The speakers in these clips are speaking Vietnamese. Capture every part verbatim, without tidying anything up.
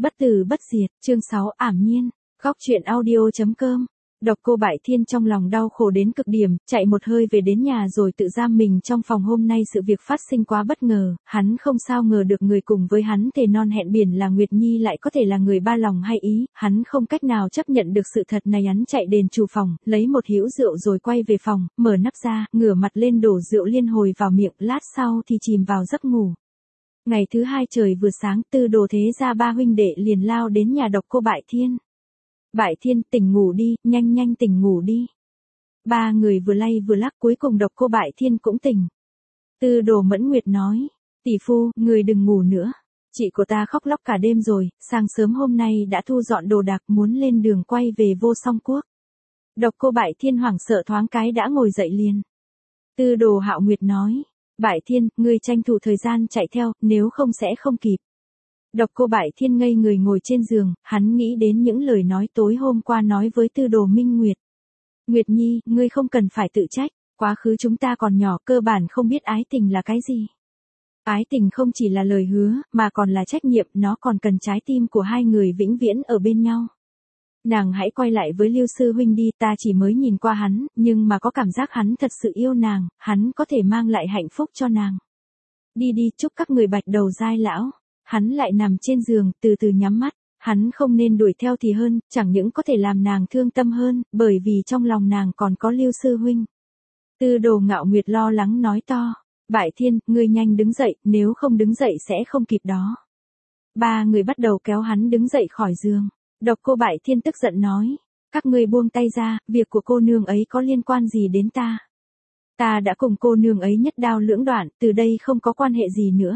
Bất tử bất diệt, chương sáu ảm nhiên, góc truyện audio.com. Độc Cô Bại Thiên trong lòng đau khổ đến cực điểm, chạy một hơi về đến nhà rồi tự giam mình trong phòng. Hôm nay sự việc phát sinh quá bất ngờ, hắn không sao ngờ được người cùng với hắn thề non hẹn biển là Nguyệt Nhi lại có thể là người ba lòng hay ý, hắn không cách nào chấp nhận được sự thật này. Hắn chạy đến chủ phòng, lấy một hĩu rượu rồi quay về phòng, mở nắp ra, ngửa mặt lên đổ rượu liên hồi vào miệng, lát sau thì chìm vào giấc ngủ. Ngày thứ hai trời vừa sáng, Tư Đồ Thế Gia ba huynh đệ liền lao đến nhà Độc Cô Bại Thiên. Bại Thiên, tỉnh ngủ đi, nhanh nhanh tỉnh ngủ đi. Ba người vừa lay vừa lắc, cuối cùng Độc Cô Bại Thiên cũng tỉnh. Tư Đồ Mẫn Nguyệt nói, tỷ phu, người đừng ngủ nữa. Chị của ta khóc lóc cả đêm rồi, sáng sớm hôm nay đã thu dọn đồ đạc muốn lên đường quay về Vô Song Quốc. Độc Cô Bại Thiên hoảng sợ thoáng cái đã ngồi dậy liền. Tư Đồ Hạo Nguyệt nói, Bại Thiên, ngươi tranh thủ thời gian chạy theo, nếu không sẽ không kịp. Độc Cô Bại Thiên ngây người ngồi trên giường, hắn nghĩ đến những lời nói tối hôm qua nói với Tư Đồ Minh Nguyệt. Nguyệt Nhi, ngươi không cần phải tự trách, quá khứ chúng ta còn nhỏ, cơ bản không biết ái tình là cái gì. Ái tình không chỉ là lời hứa, mà còn là trách nhiệm, nó còn cần trái tim của hai người vĩnh viễn ở bên nhau. Nàng hãy quay lại với Lưu sư huynh đi, ta chỉ mới nhìn qua hắn, nhưng mà có cảm giác hắn thật sự yêu nàng, hắn có thể mang lại hạnh phúc cho nàng. Đi đi, chúc các người bạch đầu giai lão. Hắn lại nằm trên giường, từ từ nhắm mắt, hắn không nên đuổi theo thì hơn, chẳng những có thể làm nàng thương tâm hơn, bởi vì trong lòng nàng còn có Lưu sư huynh. Tư Đồ Ngạo Nguyệt lo lắng nói to, Bại Thiên, ngươi nhanh đứng dậy, nếu không đứng dậy sẽ không kịp đó. Ba người bắt đầu kéo hắn đứng dậy khỏi giường. Độc Cô Bại Thiên tức giận nói, các ngươi buông tay ra, việc của cô nương ấy có liên quan gì đến ta? Ta đã cùng cô nương ấy nhất đao lưỡng đoạn, từ đây không có quan hệ gì nữa.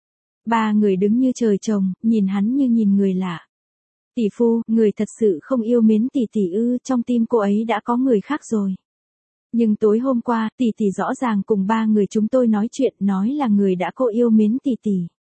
Ba người đứng như trời trồng, nhìn hắn như nhìn người lạ. Tỷ phu, người thật sự không yêu mến tỷ tỷ ư? Trong tim cô ấy đã có người khác rồi. Nhưng tối hôm qua, tỷ tỷ rõ ràng cùng ba người chúng tôi nói chuyện, nói là người đã cô yêu mến tỷ tỷ.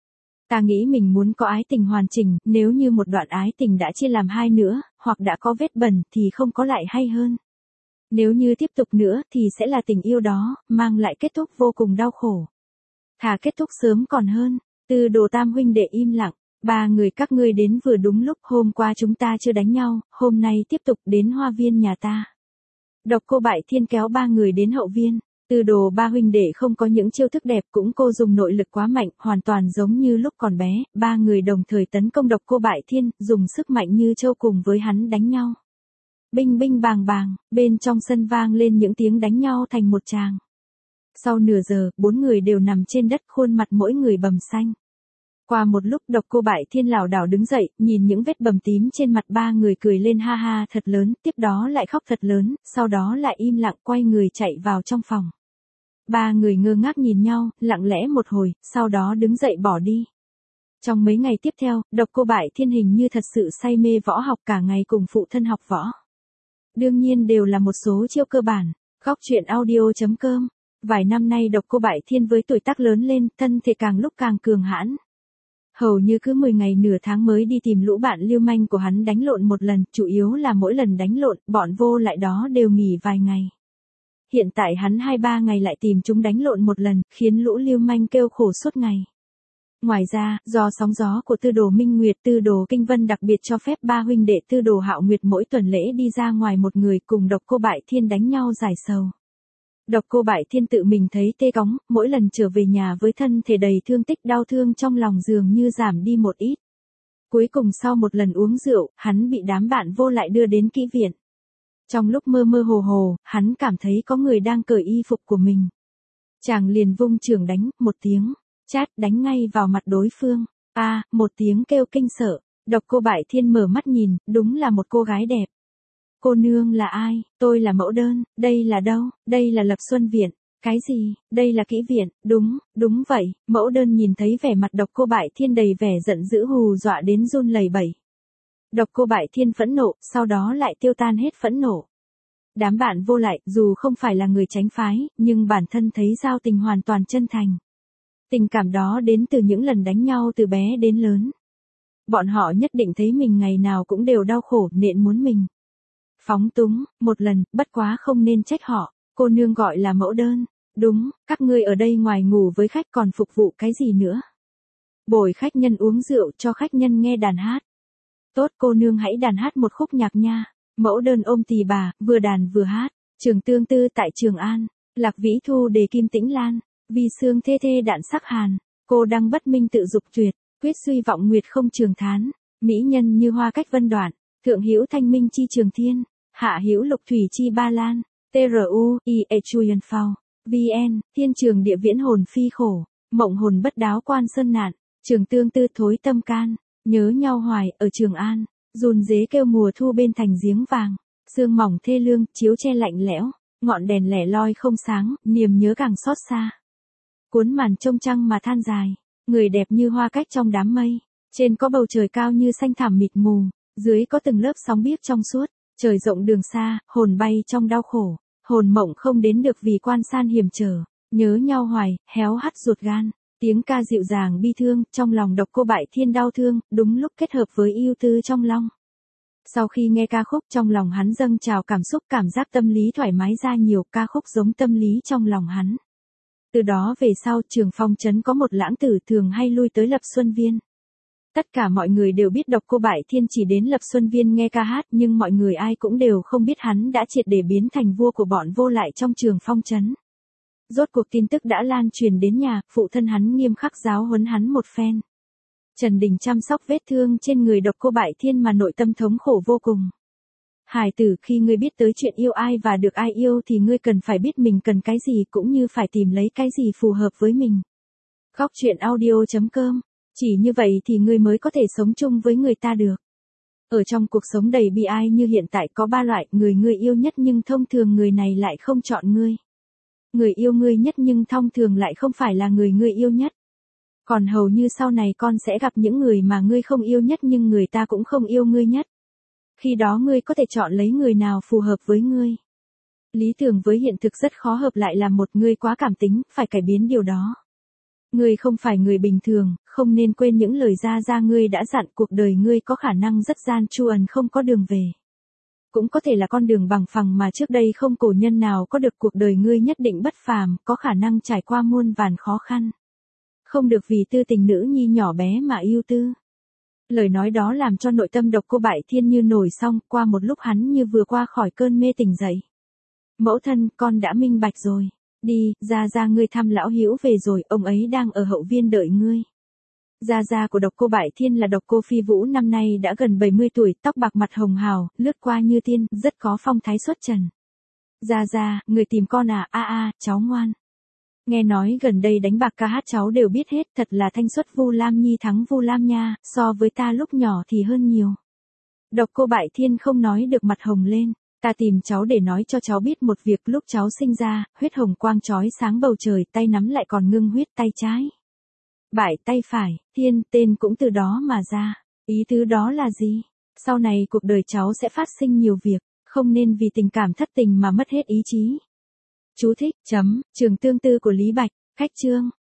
Ta nghĩ mình muốn có ái tình hoàn chỉnh, nếu như một đoạn ái tình đã chia làm hai nữa, hoặc đã có vết bẩn thì không có lại hay hơn. Nếu như tiếp tục nữa thì sẽ là tình yêu đó, mang lại kết thúc vô cùng đau khổ. Thà kết thúc sớm còn hơn. Tư Đồ tam huynh đệ im lặng, ba người các ngươi đến vừa đúng lúc, hôm qua chúng ta chưa đánh nhau, hôm nay tiếp tục đến hoa viên nhà ta. Độc Cô Bại Thiên kéo ba người đến hậu viên. Tư Đồ ba huynh đệ không có những chiêu thức đẹp, cũng cô dùng nội lực quá mạnh, hoàn toàn giống như lúc còn bé, ba người đồng thời tấn công Độc Cô Bại Thiên, dùng sức mạnh như trâu cùng với hắn đánh nhau. Binh binh bàng bàng, bên trong sân vang lên những tiếng đánh nhau thành một tràng. Sau nửa giờ, bốn người đều nằm trên đất, khuôn mặt mỗi người bầm xanh. Qua một lúc, Độc Cô Bại Thiên lảo đảo đứng dậy, nhìn những vết bầm tím trên mặt ba người cười lên ha ha thật lớn, tiếp đó lại khóc thật lớn, sau đó lại im lặng quay người chạy vào trong phòng. Ba người ngơ ngác nhìn nhau, lặng lẽ một hồi, sau đó đứng dậy bỏ đi. Trong mấy ngày tiếp theo, Độc Cô Bại Thiên hình như thật sự say mê võ học, cả ngày cùng phụ thân học võ. Đương nhiên đều là một số chiêu cơ bản. Góc truyện audio.com. Vài năm nay Độc Cô Bại Thiên với tuổi tác lớn lên, thân thể càng lúc càng cường hãn. Hầu như cứ mười ngày nửa tháng mới đi tìm lũ bạn lưu manh của hắn đánh lộn một lần, chủ yếu là mỗi lần đánh lộn, bọn vô lại đó đều nghỉ vài ngày. Hiện tại hắn hai ba ngày lại tìm chúng đánh lộn một lần, khiến lũ lưu manh kêu khổ suốt ngày. Ngoài ra, do sóng gió của Tư Đồ Minh Nguyệt, Tư Đồ Kinh Vân đặc biệt cho phép ba huynh đệ Tư Đồ Hạo Nguyệt mỗi tuần lễ đi ra ngoài một người cùng Độc Cô Bại Thiên đánh nhau giải sầu. Độc Cô Bại Thiên tự mình thấy tê cóng, mỗi lần trở về nhà với thân thể đầy thương tích, đau thương trong lòng dường như giảm đi một ít. Cuối cùng sau một lần uống rượu, hắn bị đám bạn vô lại đưa đến kỹ viện. Trong lúc mơ mơ hồ hồ, hắn cảm thấy có người đang cởi y phục của mình. Chàng liền vung chưởng đánh, một tiếng, chát đánh ngay vào mặt đối phương. A, à, một tiếng kêu kinh sợ. Độc Cô Bại Thiên mở mắt nhìn, đúng là một cô gái đẹp. Cô nương là ai? Tôi là mẫu đơn. Đây là đâu? Đây là Lập Xuân Viện. Cái gì? Đây là kỹ viện. Đúng, đúng vậy. Mẫu đơn nhìn thấy vẻ mặt Độc Cô Bại Thiên đầy vẻ giận dữ, hù dọa đến run lẩy bẩy. Độc Cô Bại Thiên phẫn nộ, sau đó lại tiêu tan hết phẫn nộ. Đám bạn vô lại, dù không phải là người tránh phái, nhưng bản thân thấy giao tình hoàn toàn chân thành. Tình cảm đó đến từ những lần đánh nhau từ bé đến lớn. Bọn họ nhất định thấy mình ngày nào cũng đều đau khổ, nện muốn mình. Phóng túng, một lần, bất quá không nên trách họ. Cô nương gọi là mẫu đơn. Đúng, các ngươi ở đây ngoài ngủ với khách còn phục vụ cái gì nữa? Bồi khách nhân uống rượu, cho khách nhân nghe đàn hát. Tốt cô nương hãy đàn hát một khúc nhạc nha. Mẫu đơn ôm tỳ bà, vừa đàn vừa hát. Trường tương tư tại Trường An. Lạc vĩ thu đề kim tĩnh lan. Vi xương thê thê đạn sắc hàn. Cô đăng bất minh tự dục tuyệt. Quyết suy vọng nguyệt không trường thán. Mỹ nhân như hoa cách vân đoạn. Thượng hữu thanh minh chi trường thiên. Hạ hữu lục thủy chi ba lan. tru, ie chuyen phao. vn, thiên trường địa viễn hồn phi khổ. Mộng hồn bất đáo quan sơn nạn. Trường tương tư thối tâm can. Nhớ nhau hoài ở Trường An. Run dế kêu mùa thu bên thành giếng vàng. Sương mỏng thê lương, chiếu che lạnh lẽo. Ngọn đèn lẻ loi không sáng, niềm nhớ càng xót xa. Cuốn màn trông trăng mà than dài. Người đẹp như hoa cách trong đám mây. Trên có bầu trời cao như xanh thẳm mịt mù. Dưới có từng lớp sóng biếc trong suốt. Trời rộng đường xa, hồn bay trong đau khổ. Hồn mộng không đến được vì quan san hiểm trở. Nhớ nhau hoài, héo hắt ruột gan. Tiếng ca dịu dàng bi thương, trong lòng Độc Cô Bại Thiên đau thương, đúng lúc kết hợp với yêu tư trong lòng. Sau khi nghe ca khúc trong lòng hắn dâng trào cảm xúc, cảm giác tâm lý thoải mái ra nhiều, ca khúc giống tâm lý trong lòng hắn. Từ đó về sau Trường Phong trấn có một lãng tử thường hay lui tới Lập Xuân Viên. Tất cả mọi người đều biết Độc Cô Bại Thiên chỉ đến Lập Xuân Viên nghe ca hát, nhưng mọi người ai cũng đều không biết hắn đã triệt để biến thành vua của bọn vô lại trong Trường Phong trấn. Rốt cuộc tin tức đã lan truyền đến nhà, phụ thân hắn nghiêm khắc giáo huấn hắn một phen. Trần Đình chăm sóc vết thương trên người Độc Cô Bại Thiên mà nội tâm thống khổ vô cùng. Hài tử, khi ngươi biết tới chuyện yêu ai và được ai yêu thì ngươi cần phải biết mình cần cái gì cũng như phải tìm lấy cái gì phù hợp với mình. Góc truyện audio chấm com. Chỉ như vậy thì ngươi mới có thể sống chung với người ta được. Ở trong cuộc sống đầy bi ai như hiện tại có ba loại người ngươi yêu nhất nhưng thông thường người này lại không chọn ngươi. Người yêu ngươi nhất nhưng thông thường lại không phải là người ngươi yêu nhất. Còn hầu như sau này con sẽ gặp những người mà ngươi không yêu nhất nhưng người ta cũng không yêu ngươi nhất. Khi đó ngươi có thể chọn lấy người nào phù hợp với ngươi. Lý tưởng với hiện thực rất khó hợp lại, là một ngươi quá cảm tính, phải cải biến điều đó. Ngươi không phải người bình thường, không nên quên những lời Gia Gia ngươi đã dặn, cuộc đời ngươi có khả năng rất gian truân không có đường về. Cũng có thể là con đường bằng phẳng mà trước đây không cổ nhân nào có được, cuộc đời ngươi nhất định bất phàm, có khả năng trải qua muôn vàn khó khăn. Không được vì tư tình nữ nhi nhỏ bé mà yêu tư. Lời nói đó làm cho nội tâm Độc Cô Bại Thiên như nổi song, qua một lúc hắn như vừa qua khỏi cơn mê tỉnh dậy. Mẫu thân, con đã minh bạch rồi. Đi, Gia Gia ngươi thăm lão hữu về rồi, ông ấy đang ở hậu viên đợi ngươi. Gia Gia của Độc Cô Bại Thiên là Độc Cô Phi Vũ, năm nay đã gần bảy mươi tuổi, tóc bạc mặt hồng hào, lướt qua như tiên, rất có phong thái xuất trần. Gia Gia, người tìm con à? A a, cháu ngoan. Nghe nói gần đây đánh bạc ca hát cháu đều biết hết, thật là thanh xuất Vu Lam Nhi thắng Vu Lam nha, so với ta lúc nhỏ thì hơn nhiều. Độc Cô Bại Thiên không nói được mặt hồng lên. Ta tìm cháu để nói cho cháu biết một việc, lúc cháu sinh ra, huyết hồng quang chói sáng bầu trời, tay nắm lại còn ngưng huyết tay trái. Bại tay phải, Thiên, tên cũng từ đó mà ra. Ý tứ đó là gì? Sau này cuộc đời cháu sẽ phát sinh nhiều việc, không nên vì tình cảm thất tình mà mất hết ý chí. Chú thích, chấm, Trường Tương Tư của Lý Bạch, khách chương.